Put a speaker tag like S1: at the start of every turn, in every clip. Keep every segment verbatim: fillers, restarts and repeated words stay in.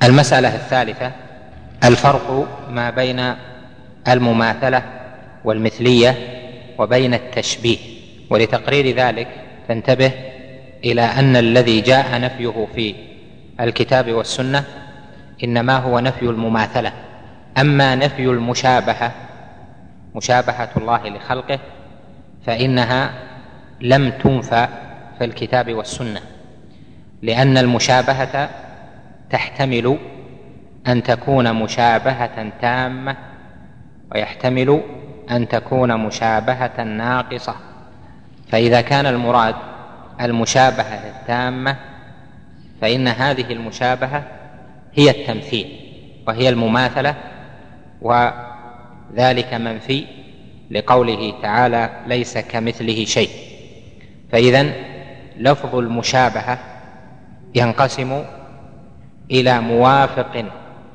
S1: المسألة الثالثة الفرق ما بين المماثلة والمثلية وبين التشبيه. ولتقرير ذلك تنتبه إلى أن الذي جاء نفيه في الكتاب والسنة إنما هو نفي المماثلة. أما نفي المشابهة، مشابهة الله لخلقه، فإنها لم تنفى في الكتاب والسنة، لأن المشابهة تحتمل أن تكون مشابهة تامة ويحتمل أن تكون مشابهة ناقصة. فإذا كان المراد المشابهة التامة فإن هذه المشابهة هي التمثيل وهي المماثلة، وذلك منفي لقوله تعالى ليس كمثله شيء. فإذن لفظ المشابهة ينقسم إلى موافق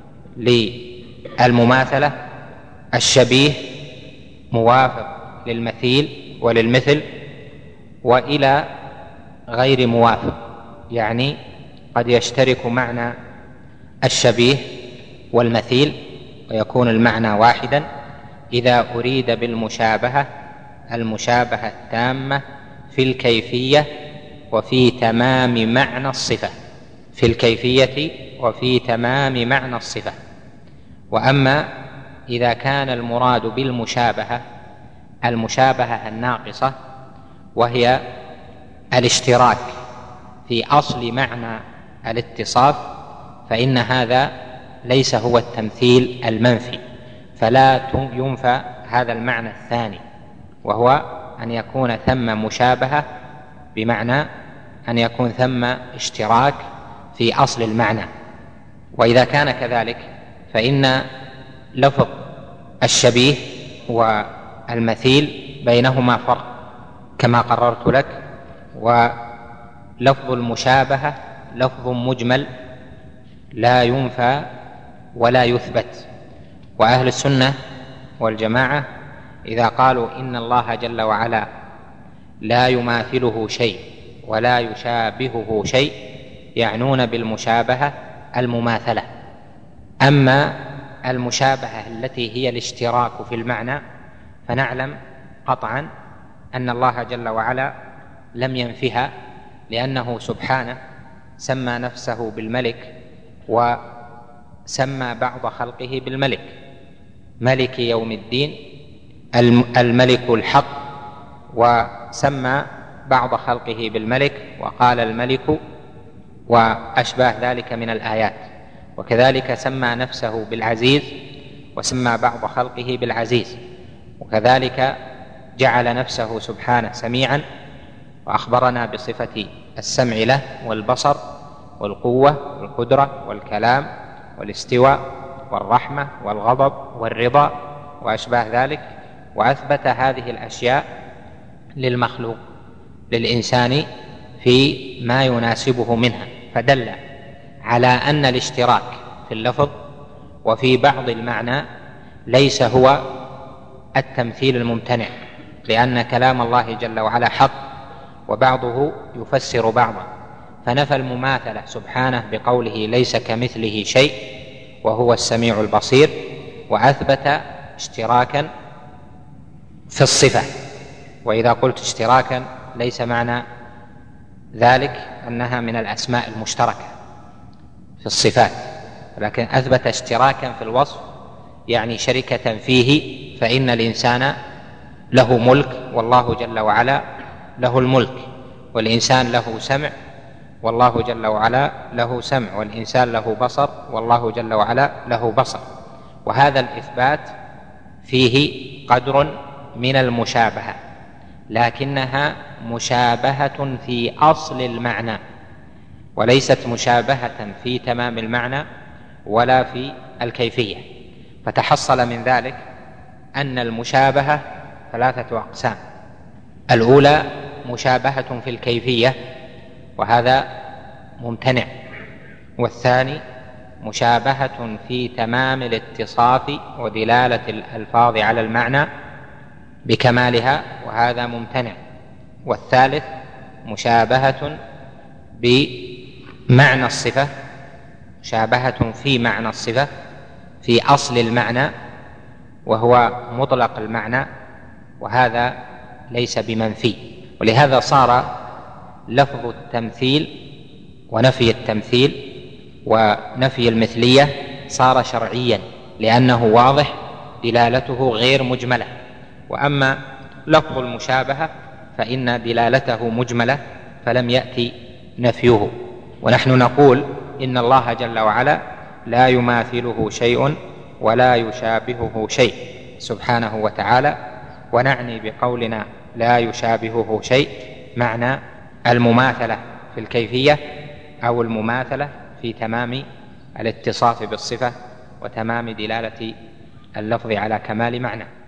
S1: للمماثلة، الشبيه موافق للمثيل وللمثل، وإلى غير موافق، يعني قد يشترك معنى الشبيه والمثيل ويكون المعنى واحدا إذا أريد بالمشابهة المشابهة التامة في الكيفية وفي تمام معنى الصفة، في الكيفية وفي تمام معنى الصفة. وأما إذا كان المراد بالمشابهة المشابهة الناقصة وهي الاشتراك في أصل معنى الاتصاف، فإن هذا ليس هو التمثيل المنفي، فلا ينفى هذا المعنى الثاني، وهو أن يكون ثم مشابهة بمعنى أن يكون ثم اشتراك في أصل المعنى. وإذا كان كذلك فإن لفظ الشبيه والمثيل بينهما فرق كما قررت لك، ولفظ المشابهة لفظ مجمل لا ينفى ولا يثبت. وأهل السنة والجماعة إذا قالوا إن الله جل وعلا لا يماثله شيء ولا يشابهه شيء يعنون بالمشابهة المماثلة. أما المشابهة التي هي الاشتراك في المعنى فنعلم قطعا أن الله جل وعلا لم ينفها، لأنه سبحانه سمى نفسه بالملك وسمى بعض خلقه بالملك، ملك يوم الدين، الملك الحق، وسمى بعض خلقه بالملك وقال الملك وأشباه ذلك من الآيات. وكذلك سمى نفسه بالعزيز وسمى بعض خلقه بالعزيز، وكذلك جعل نفسه سبحانه سميعا وأخبرنا بصفة السمع له والبصر والقوة والقدرة والكلام والاستواء والرحمة والغضب والرضا وأشباه ذلك، وأثبت هذه الأشياء للمخلوق للإنسان في ما يناسبه منها، فدل على أن الاشتراك في اللفظ وفي بعض المعنى ليس هو التمثيل الممتنع، لأن كلام الله جل وعلا حق وبعضه يفسر بعضا، فنفى المماثلة سبحانه بقوله ليس كمثله شيء وهو السميع البصير، وأثبت اشتراكا في الصفة. وإذا قلت اشتراكا ليس معنى ذلك أنها من الأسماء المشتركة في الصفات، لكن أثبت اشتراكا في الوصف، يعني شركة فيه، فإن الإنسان له ملك والله جل وعلا له الملك، والإنسان له سمع والله جل وعلا له سمع، والإنسان له بصر والله جل وعلا له بصر. وهذا الإثبات فيه قدر من المشابهة، لكنها مشابهة في أصل المعنى وليست مشابهة في تمام المعنى ولا في الكيفية. فتحصل من ذلك أن المشابهة ثلاثة أقسام: الأولى مشابهة في الكيفية وهذا ممتنع، والثاني مشابهة في تمام الاتصاف ودلالة الألفاظ على المعنى بكمالها وهذا ممتنع، والثالث مشابهة بمعنى الصفة مشابهة في معنى الصفة، في أصل المعنى، وهو مطلق المعنى، وهذا ليس بمنفي. ولهذا صار لفظ التمثيل ونفي التمثيل ونفي المثلية صار شرعيا، لأنه واضح دلالته غير مجملة. وأما لفظ المشابهة فإن دلالته مجملة فلم يأتي نفيه. ونحن نقول إن الله جل وعلا لا يماثله شيء ولا يشابهه شيء سبحانه وتعالى، ونعني بقولنا لا يشابهه شيء معنى المماثلة في الكيفية أو المماثلة في تمام الاتصاف بالصفة وتمام دلالة اللفظ على كمال معنى.